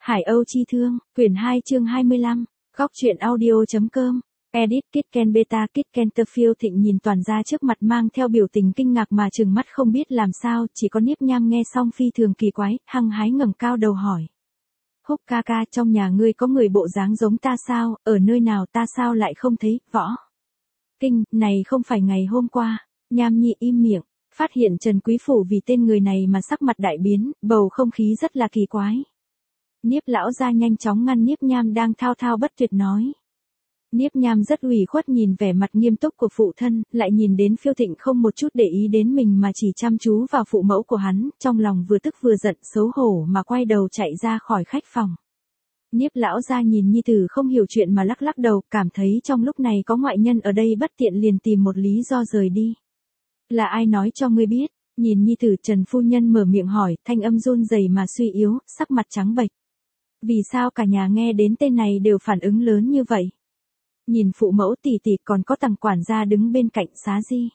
Hải Âu Chi Thương, quyển 2 chương 25, góc truyện audio.com, edit Kitken Beta Kitken Phiêu Thịnh nhìn toàn gia trước mặt mang theo biểu tình kinh ngạc mà trừng mắt không biết làm sao, chỉ có Niếp Nham nghe xong phi thường kỳ quái, hăng hái ngẩng cao đầu hỏi. Húc ca ca, trong nhà ngươi có người bộ dáng giống ta sao, ở nơi nào ta sao lại không thấy, Võ Kinh, này không phải ngày hôm qua, Nham Nhi im miệng. Phát hiện Trần Quý Phủ vì tên người này mà sắc mặt đại biến, bầu không khí rất là kỳ quái. Niếp lão gia nhanh chóng ngăn Niếp Nham đang thao thao bất tuyệt nói. Niếp Nham rất ủy khuất nhìn vẻ mặt nghiêm túc của phụ thân, lại nhìn đến Phiêu Thịnh không một chút để ý đến mình mà chỉ chăm chú vào phụ mẫu của hắn, trong lòng vừa tức vừa giận xấu hổ mà quay đầu chạy ra khỏi khách phòng. Niếp lão gia nhìn nhi tử không hiểu chuyện mà lắc lắc đầu, cảm thấy trong lúc này có ngoại nhân ở đây bất tiện liền tìm một lý do rời đi. Là ai nói cho ngươi biết? Nhìn nhi tử Trần phu nhân mở miệng hỏi, thanh âm run rẩy mà suy yếu, sắc mặt trắng bệch. Vì sao cả nhà nghe đến tên này đều phản ứng lớn như vậy? Nhìn phụ mẫu tỷ tỷ còn có Tằng quản gia đứng bên cạnh Xá Di.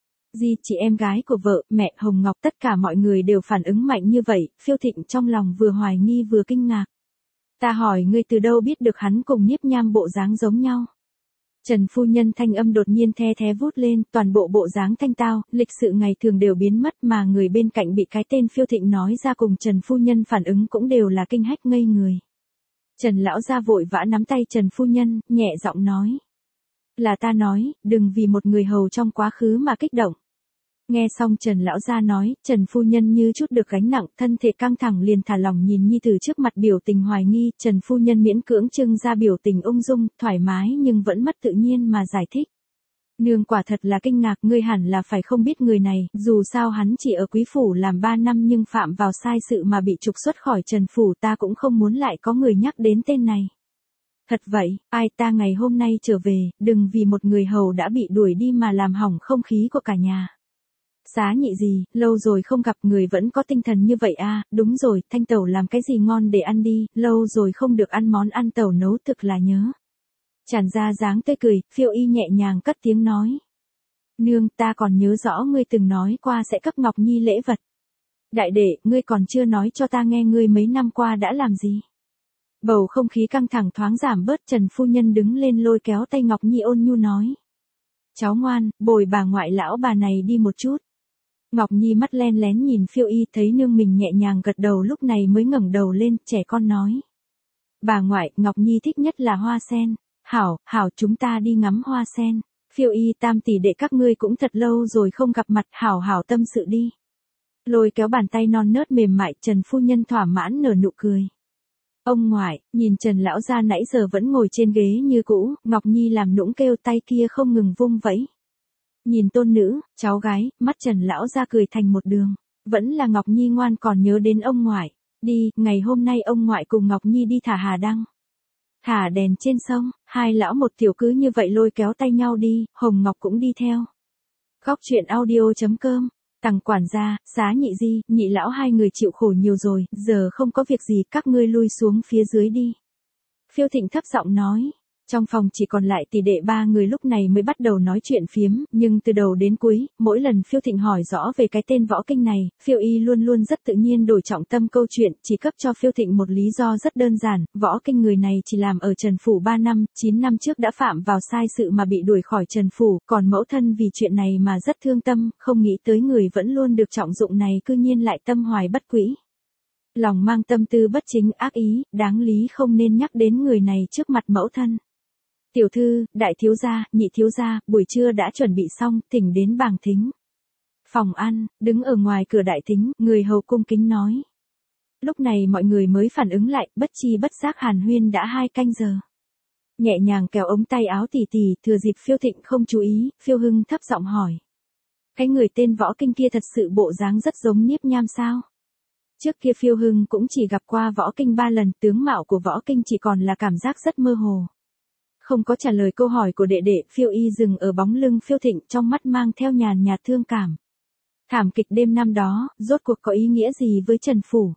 Di chị em gái của vợ, mẹ Hồng Ngọc tất cả mọi người đều phản ứng mạnh như vậy, Phiêu Thịnh trong lòng vừa hoài nghi vừa kinh ngạc. Ta hỏi ngươi từ đâu biết được hắn cùng Niếp Nham bộ dáng giống nhau? Trần phu nhân thanh âm đột nhiên the thé vút lên, toàn bộ bộ dáng thanh tao, lịch sự ngày thường đều biến mất mà người bên cạnh bị cái tên Phiêu Thịnh nói ra cùng Trần phu nhân phản ứng cũng đều là kinh hách ngây người. Trần lão gia vội vã nắm tay Trần phu nhân, nhẹ giọng nói. Là ta nói, đừng vì một người hầu trong quá khứ mà kích động. Nghe xong Trần lão gia nói, Trần phu nhân như chút được gánh nặng, thân thể căng thẳng liền thả lỏng nhìn nhi tử trước mặt biểu tình hoài nghi, Trần phu nhân miễn cưỡng trưng ra biểu tình ung dung, thoải mái nhưng vẫn mất tự nhiên mà giải thích. Nương quả thật là kinh ngạc, ngươi hẳn là phải không biết người này, dù sao hắn chỉ ở Quý Phủ làm 3 năm nhưng phạm vào sai sự mà bị trục xuất khỏi Trần Phủ, ta cũng không muốn lại có người nhắc đến tên này. Thật vậy, ai ta ngày hôm nay trở về, đừng vì một người hầu đã bị đuổi đi mà làm hỏng không khí của cả nhà. Xá nhị gì, lâu rồi không gặp người vẫn có tinh thần như vậy à, đúng rồi, Thanh tẩu làm cái gì ngon để ăn đi, lâu rồi không được ăn món ăn tẩu nấu thực là nhớ. Tràn ra dáng tươi cười, Phiêu Y nhẹ nhàng cất tiếng nói. Nương, ta còn nhớ rõ ngươi từng nói qua sẽ cấp Ngọc Nhi lễ vật. Đại đệ, ngươi còn chưa nói cho ta nghe ngươi mấy năm qua đã làm gì. Bầu không khí căng thẳng thoáng giảm bớt, Trần phu nhân đứng lên lôi kéo tay Ngọc Nhi ôn nhu nói. Cháu ngoan, bồi bà ngoại lão bà này đi một chút. Ngọc Nhi mắt len lén nhìn Phiêu Y thấy nương mình nhẹ nhàng gật đầu lúc này mới ngẩng đầu lên, trẻ con nói. Bà ngoại, Ngọc Nhi thích nhất là hoa sen. Hảo, chúng ta đi ngắm hoa sen. Phiêu Y tam tỷ đệ các ngươi cũng thật lâu rồi không gặp mặt, hảo tâm sự đi. Lôi kéo bàn tay non nớt mềm mại, Trần phu nhân thỏa mãn nở nụ cười. Ông ngoại, nhìn Trần lão gia nãy giờ vẫn ngồi trên ghế như cũ, Ngọc Nhi làm nũng kêu tay kia không ngừng vung vẫy. Nhìn tôn nữ, cháu gái, mắt Trần lão gia cười thành một đường. Vẫn là Ngọc Nhi ngoan còn nhớ đến ông ngoại. Đi, ngày hôm nay ông ngoại cùng Ngọc Nhi đi thả hà đăng. Thả đèn trên sông, hai lão một tiểu cứ như vậy lôi kéo tay nhau đi, Hồng Ngọc cũng đi theo. Góc truyện audio.com, Tằng quản gia, Xá nhị di, nhị lão hai người chịu khổ nhiều rồi, giờ không có việc gì các ngươi lui xuống phía dưới đi. Phiêu Thịnh thấp giọng nói. Trong phòng chỉ còn lại tỷ đệ ba người lúc này mới bắt đầu nói chuyện phiếm, nhưng từ đầu đến cuối, mỗi lần Phiêu Thịnh hỏi rõ về cái tên Võ Kinh này, Phiêu Y luôn luôn rất tự nhiên đổi trọng tâm câu chuyện, chỉ cấp cho Phiêu Thịnh một lý do rất đơn giản, Võ Kinh người này chỉ làm ở Trần Phủ 3 năm, 9 năm trước đã phạm vào sai sự mà bị đuổi khỏi Trần Phủ, còn mẫu thân vì chuyện này mà rất thương tâm, không nghĩ tới người vẫn luôn được trọng dụng này cư nhiên lại tâm hoài bất quỹ. Lòng mang tâm tư bất chính ác ý, đáng lý không nên nhắc đến người này trước mặt mẫu thân. Tiểu thư, đại thiếu gia, nhị thiếu gia, buổi trưa đã chuẩn bị xong, thỉnh đến bảng thính. Phòng ăn, đứng ở ngoài cửa đại thính, người hầu cung kính nói. Lúc này mọi người mới phản ứng lại, bất chi bất giác hàn huyên đã 2 canh giờ. Nhẹ nhàng kéo ống tay áo tỉ tỉ, thừa dịp Phiêu Thịnh không chú ý, Phiêu Hưng thấp giọng hỏi. Cái người tên Võ Kinh kia thật sự bộ dáng rất giống Niếp Nham sao? Trước kia Phiêu Hưng cũng chỉ gặp qua Võ Kinh 3 lần, tướng mạo của Võ Kinh chỉ còn là cảm giác rất mơ hồ. Không có trả lời câu hỏi của đệ đệ, Phiêu Y dừng ở bóng lưng Phiêu Thịnh trong mắt mang theo nhàn nhạt thương cảm. Thảm kịch đêm năm đó, rốt cuộc có ý nghĩa gì với Trần Phủ?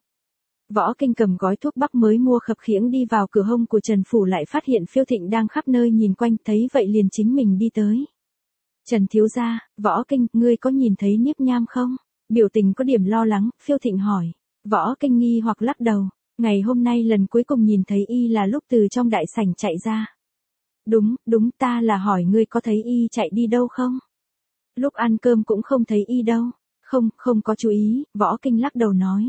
Võ Kinh cầm gói thuốc bắc mới mua khập khiễng đi vào cửa hông của Trần Phủ lại phát hiện Phiêu Thịnh đang khắp nơi nhìn quanh, thấy vậy liền chính mình đi tới. Trần thiếu gia, Võ Kinh, ngươi có nhìn thấy Niếp Nham không? Biểu tình có điểm lo lắng, Phiêu Thịnh hỏi. Võ Kinh nghi hoặc lắc đầu. Ngày hôm nay lần cuối cùng nhìn thấy y là lúc từ trong đại sảnh chạy ra. Đúng, ta là hỏi ngươi có thấy y chạy đi đâu không? Lúc ăn cơm cũng không thấy y đâu. Không có chú ý, Võ Kinh lắc đầu nói.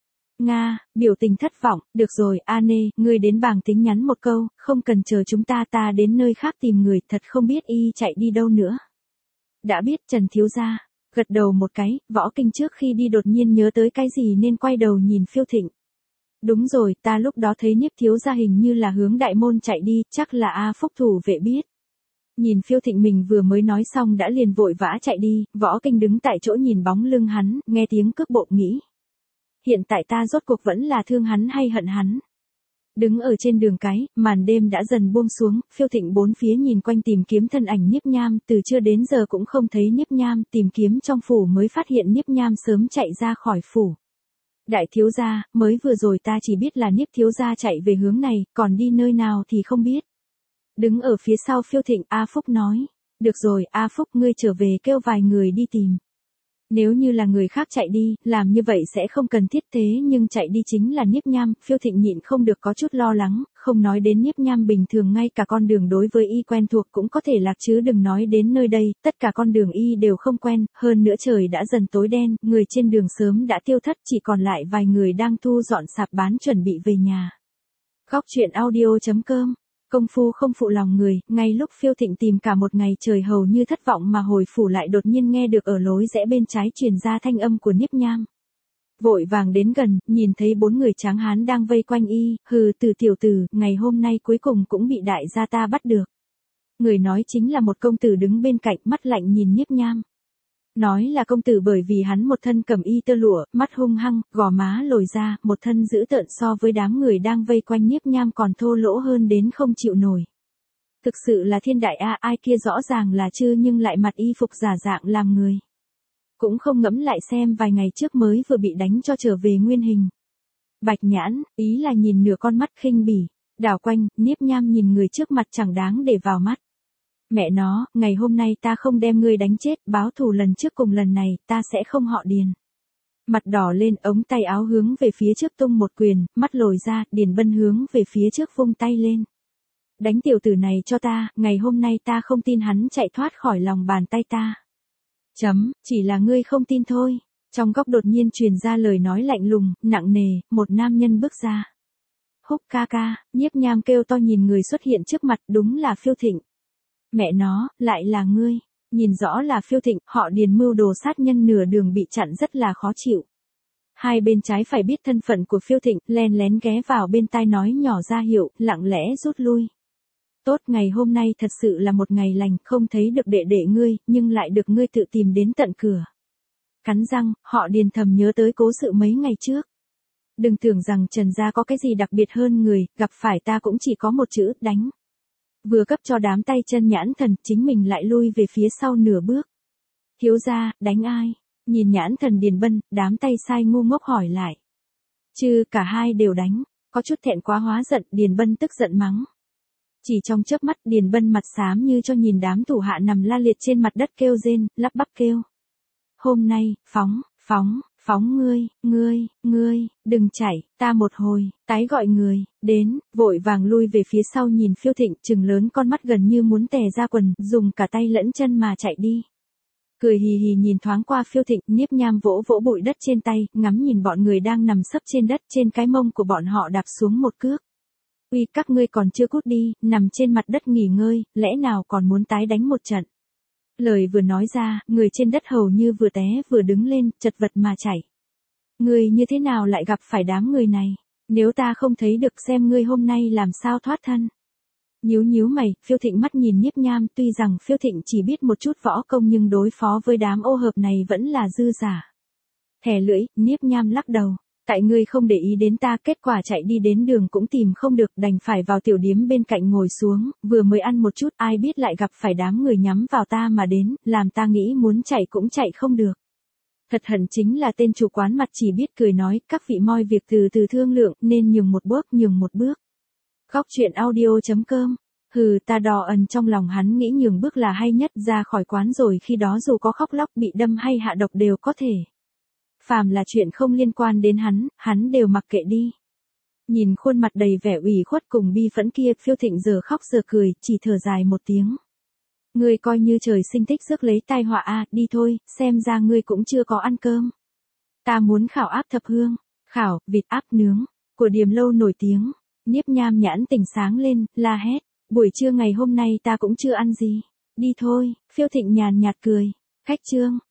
Nga, biểu tình thất vọng, được rồi, Anê, ngươi đến bảng tính nhắn một câu, không cần chờ chúng ta đến nơi khác tìm người, thật không biết y chạy đi đâu nữa. Đã biết Trần thiếu gia, gật đầu một cái, Võ Kinh trước khi đi đột nhiên nhớ tới cái gì nên quay đầu nhìn Phiêu Thịnh. Đúng rồi, ta lúc đó thấy Niếp thiếu gia hình như là hướng đại môn chạy đi, chắc là A Phúc thủ vệ biết. Nhìn Phiêu Thịnh mình vừa mới nói xong đã liền vội vã chạy đi, Võ Kinh đứng tại chỗ nhìn bóng lưng hắn, nghe tiếng cước bộ nghĩ. Hiện tại ta rốt cuộc vẫn là thương hắn hay hận hắn. Đứng ở trên đường cái, màn đêm đã dần buông xuống, Phiêu Thịnh bốn phía nhìn quanh tìm kiếm thân ảnh Nhiếp Nham, từ trưa đến giờ cũng không thấy Nhiếp Nham, tìm kiếm trong phủ mới phát hiện Nhiếp Nham sớm chạy ra khỏi phủ. Đại thiếu gia, mới vừa rồi ta chỉ biết là Niếp thiếu gia chạy về hướng này, còn đi nơi nào thì không biết. Đứng ở phía sau Phiêu Thịnh, A Phúc nói. Được rồi, A Phúc ngươi trở về kêu vài người đi tìm. Nếu như là người khác chạy đi, làm như vậy sẽ không cần thiết thế nhưng chạy đi chính là Niếp Nham, Phiêu Thịnh nhịn không được có chút lo lắng, không nói đến Niếp Nham bình thường ngay cả con đường đối với y quen thuộc cũng có thể lạc chứ đừng nói đến nơi đây, tất cả con đường y đều không quen, hơn nữa trời đã dần tối đen, người trên đường sớm đã tiêu thất chỉ còn lại vài người đang thu dọn sạp bán chuẩn bị về nhà. Góc truyện audio.com Công phu không phụ lòng người, ngay lúc Phiêu Thịnh tìm cả một ngày trời hầu như thất vọng mà hồi phủ lại đột nhiên nghe được ở lối rẽ bên trái truyền ra thanh âm của Niếp Nham. Vội vàng đến gần, nhìn thấy 4 người tráng hán đang vây quanh y, hừ từ tiểu tử, ngày hôm nay cuối cùng cũng bị đại gia ta bắt được. Người nói chính là một công tử đứng bên cạnh mắt lạnh nhìn Niếp Nham. Nói là công tử bởi vì hắn một thân cẩm y tơ lụa, mắt hung hăng, gò má lồi ra, một thân dữ tợn so với đám người đang vây quanh Niếp Nham còn thô lỗ hơn đến không chịu nổi. Thực sự là thiên đại a, ai kia rõ ràng là chư nhưng lại mặc y phục giả dạng làm người. Cũng không ngẫm lại xem vài ngày trước mới vừa bị đánh cho trở về nguyên hình. Bạch Nhãn, ý là nhìn nửa con mắt khinh bỉ, đảo quanh, Niếp Nham nhìn người trước mặt chẳng đáng để vào mắt. Mẹ nó, ngày hôm nay ta không đem ngươi đánh chết, báo thù lần trước cùng lần này, ta sẽ không họ Điền. Mặt đỏ lên, ống tay áo hướng về phía trước tung một quyền, mắt lồi ra, Điền Bân hướng về phía trước vung tay lên. Đánh tiểu tử này cho ta, ngày hôm nay ta không tin hắn chạy thoát khỏi lòng bàn tay ta. Chỉ là ngươi không tin thôi. Trong góc đột nhiên truyền ra lời nói lạnh lùng, nặng nề, một nam nhân bước ra. Húc ca ca, Nhiếp Nham kêu to nhìn người xuất hiện trước mặt, đúng là Phiêu Thịnh. Mẹ nó, lại là ngươi. Nhìn rõ là Phiêu Thịnh, họ Điền mưu đồ sát nhân nửa đường bị chặn rất là khó chịu. Hai bên trái phải biết thân phận của Phiêu Thịnh, len lén ghé vào bên tai nói nhỏ ra hiệu, lặng lẽ rút lui. Tốt, ngày hôm nay thật sự là một ngày lành, không thấy được đệ đệ ngươi, nhưng lại được ngươi tự tìm đến tận cửa. Cắn răng, họ Điền thầm nhớ tới cố sự mấy ngày trước. Đừng tưởng rằng Trần gia có cái gì đặc biệt hơn người, gặp phải ta cũng chỉ có một chữ, đánh. Vừa cấp cho đám tay chân Nhãn Thần, chính mình lại lui về phía sau nửa bước. Thiếu gia, đánh ai? Nhìn Nhãn Thần Điền Bân, đám tay sai ngu ngốc hỏi lại. Chứ cả hai đều đánh, có chút thẹn quá hóa giận, Điền Bân tức giận mắng. Chỉ trong chớp mắt Điền Bân mặt xám như cho nhìn đám thủ hạ nằm la liệt trên mặt đất kêu rên, lắp bắp kêu. Hôm nay, phóng ngươi, đừng chạy, ta một hồi, tái gọi người, đến, vội vàng lui về phía sau nhìn Phiêu Thịnh, trừng lớn con mắt gần như muốn tè ra quần, dùng cả tay lẫn chân mà chạy đi. Cười hì hì nhìn thoáng qua Phiêu Thịnh, Nhiếp Nham vỗ vỗ bụi đất trên tay, ngắm nhìn bọn người đang nằm sấp trên đất, trên cái mông của bọn họ đạp xuống một cước. Uy, các ngươi còn chưa cút đi, nằm trên mặt đất nghỉ ngơi, lẽ nào còn muốn tái đánh một trận. Lời vừa nói ra, người trên đất hầu như vừa té vừa đứng lên, chật vật mà chảy. Ngươi như thế nào lại gặp phải đám người này? Nếu ta không thấy được xem ngươi hôm nay làm sao thoát thân. Nhíu mày, Phiêu Thịnh mắt nhìn Nhiếp Nham, tuy rằng Phiêu Thịnh chỉ biết một chút võ công nhưng đối phó với đám ô hợp này vẫn là dư giả. Thè lưỡi, Nhiếp Nham lắc đầu. Tại ngươi không để ý đến ta, kết quả chạy đi đến đường cũng tìm không được, đành phải vào tiểu điếm bên cạnh ngồi xuống, vừa mới ăn một chút, ai biết lại gặp phải đám người nhắm vào ta mà đến, làm ta nghĩ muốn chạy cũng chạy không được. Thật hận chính là tên chủ quán mặt chỉ biết cười nói, các vị moi việc từ từ thương lượng, nên nhường một bước. Góc truyện audio.com Hừ, ta đò ẩn trong lòng hắn nghĩ nhường bước là hay nhất, ra khỏi quán rồi khi đó dù có khóc lóc bị đâm hay hạ độc đều có thể. Phàm là chuyện không liên quan đến hắn đều mặc kệ đi. Nhìn khuôn mặt đầy vẻ ủy khuất cùng bi phẫn kia, Phiêu Thịnh giờ khóc giờ cười, chỉ thở dài một tiếng. Ngươi coi như trời sinh thích rước lấy tai họa à, đi thôi, xem ra ngươi cũng chưa có ăn cơm. Ta muốn khảo áp thập hương, khảo, vịt áp nướng, của Điềm Lâu nổi tiếng. Niếp Nham nhãn tỉnh sáng lên, la hét, buổi trưa ngày hôm nay ta cũng chưa ăn gì. Đi thôi, Phiêu Thịnh nhàn nhạt cười. Khách trương,